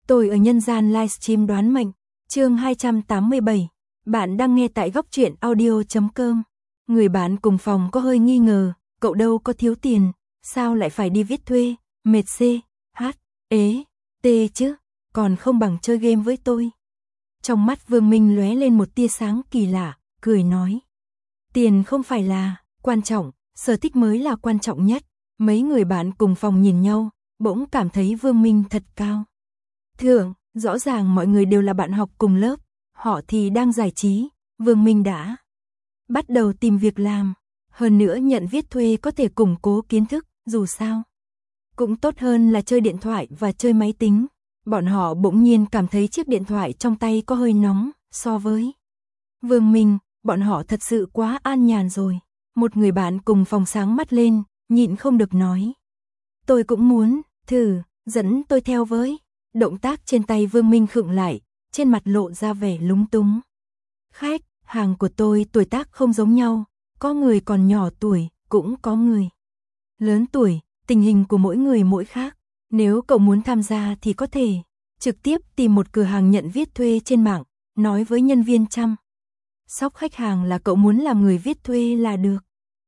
Tôi ở nhân gian livestream đoán mệnh, chương 287. Bạn đang nghe tại góc truyện audio.com. Người bạn cùng phòng có hơi nghi ngờ, cậu đâu có thiếu tiền, sao lại phải đi viết thuê, mệt C, H, ế, T chứ, còn không bằng chơi game với tôi. Trong mắt Vương Minh lóe lên một tia sáng kỳ lạ, cười nói. Tiền không phải là quan trọng, sở thích mới là quan trọng nhất. Mấy người bạn cùng phòng nhìn nhau, bỗng cảm thấy Vương Minh thật cao thượng, rõ ràng mọi người đều là bạn học cùng lớp, họ thì đang giải trí, Vương Minh đã bắt đầu tìm việc làm, hơn nữa nhận viết thuê có thể củng cố kiến thức, dù sao cũng tốt hơn là chơi điện thoại và chơi máy tính. Bọn họ bỗng nhiên cảm thấy chiếc điện thoại trong tay có hơi nóng, so với Vương Minh, bọn họ thật sự quá an nhàn rồi. Một người bạn cùng phòng sáng mắt lên, nhịn không được nói. Tôi cũng muốn, thử, dẫn tôi theo với. Động tác trên tay Vương Minh khựng lại, trên mặt lộ ra vẻ lúng túng. Khách hàng của tôi tuổi tác không giống nhau, có người còn nhỏ tuổi, cũng có người lớn tuổi, tình hình của mỗi người mỗi khác. Nếu cậu muốn tham gia thì có thể trực tiếp tìm một cửa hàng nhận viết thuê trên mạng, nói với nhân viên chăm sóc khách hàng là cậu muốn làm người viết thuê là được.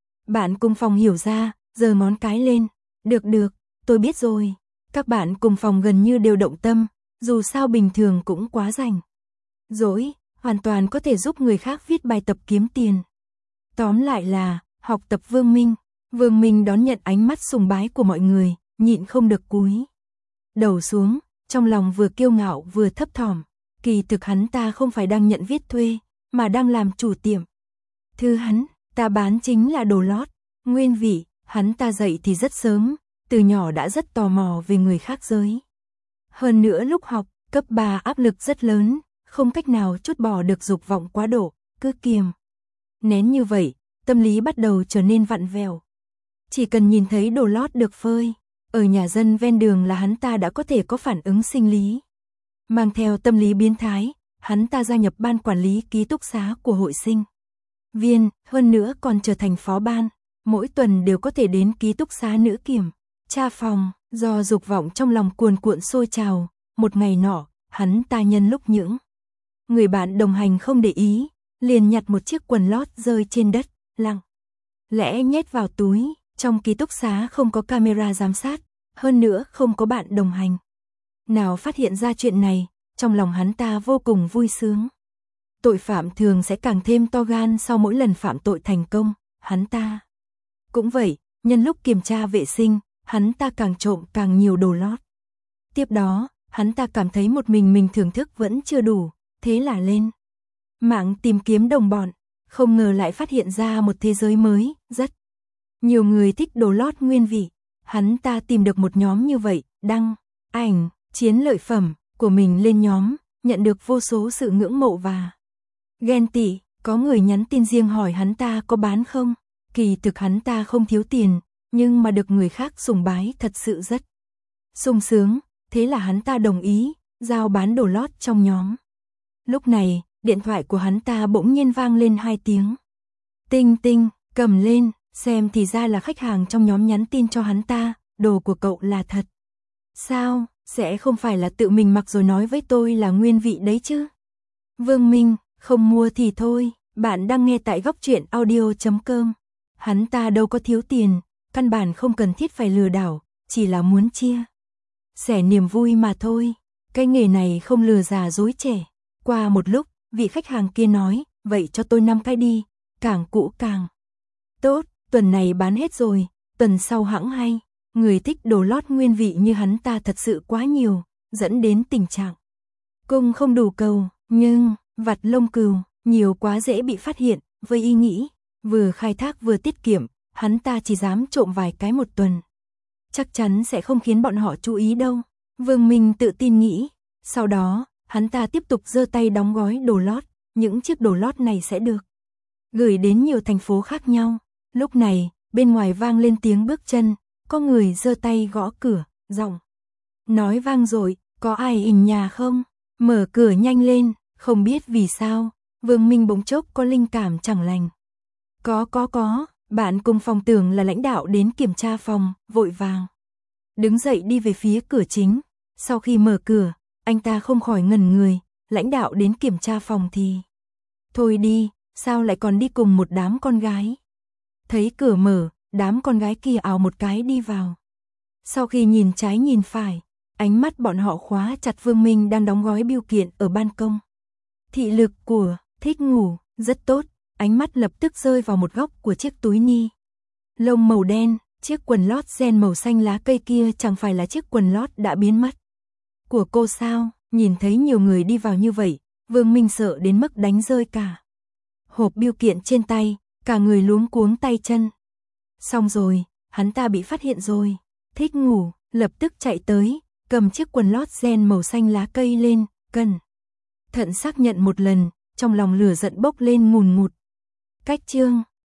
Bạn cùng phòng hiểu ra, giơ ngón cái lên. Được, tôi biết rồi. Các bạn cùng phòng gần như đều động tâm, dù sao bình thường cũng quá rảnh rỗi, hoàn toàn có thể giúp người khác viết bài tập kiếm tiền. Tóm lại là, học tập Vương Minh. Vương Minh đón nhận ánh mắt sùng bái của mọi người, nhịn không được cúi đầu xuống, trong lòng vừa kiêu ngạo vừa thấp thỏm. Kỳ thực hắn ta không phải đang nhận viết thuê, mà đang làm chủ tiệm. Thứ hắn ta bán chính là đồ lót. Nguyên vị, hắn ta dậy thì rất sớm, từ nhỏ đã rất tò mò về người khác giới. Hơn nữa lúc học, cấp 3 áp lực rất lớn, không cách nào trút bỏ được dục vọng quá độ, cứ kiềm nén như vậy, tâm lý bắt đầu trở nên vặn vẹo. Chỉ cần nhìn thấy đồ lót được phơi ở nhà dân ven đường là hắn ta đã có thể có phản ứng sinh lý. Mang theo tâm lý biến thái, hắn ta gia nhập ban quản lý ký túc xá của hội sinh viên, hơn nữa còn trở thành phó ban, mỗi tuần đều có thể đến ký túc xá nữ kiểm tra phòng. Do dục vọng trong lòng cuồn cuộn sôi trào, một ngày nọ, hắn ta nhân lúc những người bạn đồng hành không để ý, liền nhặt một chiếc quần lót rơi trên đất, lặng lẽ nhét vào túi. Trong ký túc xá không có camera giám sát, hơn nữa không có bạn đồng hành nào phát hiện ra chuyện này, trong lòng hắn ta vô cùng vui sướng. Tội phạm thường sẽ càng thêm to gan sau mỗi lần phạm tội thành công, hắn ta cũng vậy, nhân lúc kiểm tra vệ sinh, hắn ta càng trộm càng nhiều đồ lót. Tiếp đó, hắn ta cảm thấy một mình thưởng thức vẫn chưa đủ, thế là lên mạng tìm kiếm đồng bọn, không ngờ lại phát hiện ra một thế giới mới, rất nhiều người thích đồ lót nguyên vị. Hắn ta tìm được một nhóm như vậy, đăng ảnh chiến lợi phẩm của mình lên nhóm, nhận được vô số sự ngưỡng mộ và ghen tị. Có người nhắn tin riêng hỏi hắn ta có bán không. Kỳ thực hắn ta không thiếu tiền, nhưng mà được người khác sùng bái thật sự rất sung sướng, thế là hắn ta đồng ý giao bán đồ lót trong nhóm. Lúc này, điện thoại của hắn ta bỗng nhiên vang lên 2 tiếng. Tinh tinh, cầm lên, xem thì ra là khách hàng trong nhóm nhắn tin cho hắn ta, đồ của cậu là thật. Sao, sẽ không phải là tự mình mặc rồi nói với tôi là nguyên vị đấy chứ? Vương Minh, không mua thì thôi, bạn đang nghe tại góc truyện audio.com. Hắn ta đâu có thiếu tiền, căn bản không cần thiết phải lừa đảo, chỉ là muốn chia sẻ niềm vui mà thôi. Cái nghề này không lừa già dối trẻ. Qua một lúc, vị khách hàng kia nói, vậy cho tôi 5 cái đi, càng cũ càng tốt, tuần này bán hết rồi, tuần sau hẵng hay. Người thích đồ lót nguyên vị như hắn ta thật sự quá nhiều, dẫn đến tình trạng cung không đủ cầu, nhưng vặt lông cừu nhiều quá dễ bị phát hiện. Với ý nghĩ vừa khai thác vừa tiết kiệm, hắn ta chỉ dám trộm vài cái một tuần, chắc chắn sẽ không khiến bọn họ chú ý đâu. Vương Minh tự tin nghĩ. Sau đó, hắn ta tiếp tục giơ tay đóng gói đồ lót, những chiếc đồ lót này sẽ được gửi đến nhiều thành phố khác nhau. Lúc này, bên ngoài vang lên tiếng bước chân, có người giơ tay gõ cửa, giọng nói vang dội, có ai in nhà không? Mở cửa nhanh lên. Không biết vì sao, Vương Minh bỗng chốc có linh cảm chẳng lành. Có, bạn cùng phòng tưởng là lãnh đạo đến kiểm tra phòng, vội vàng đứng dậy đi về phía cửa chính. Sau khi mở cửa, anh ta không khỏi ngẩn người, lãnh đạo đến kiểm tra phòng thì. Thôi đi, sao lại còn đi cùng một đám con gái? Thấy cửa mở, đám con gái kia ào một cái đi vào. Sau khi nhìn trái nhìn phải, ánh mắt bọn họ khóa chặt Vương Minh đang đóng gói bưu kiện ở ban công. Thị lực của Thích Ngủ rất tốt, ánh mắt lập tức rơi vào một góc của chiếc túi ni lông màu đen, chiếc quần lót ren màu xanh lá cây kia chẳng phải là chiếc quần lót đã biến mất của cô sao? Nhìn thấy nhiều người đi vào như vậy, Vương Minh sợ đến mức đánh rơi cả hộp bưu kiện trên tay, cả người luống cuống tay chân. Xong rồi, hắn ta bị phát hiện rồi. Thích Ngủ lập tức chạy tới, cầm chiếc quần lót ren màu xanh lá cây lên, cẩn thận xác nhận một lần, trong lòng lửa giận bốc lên ngùn ngụt. Cách chương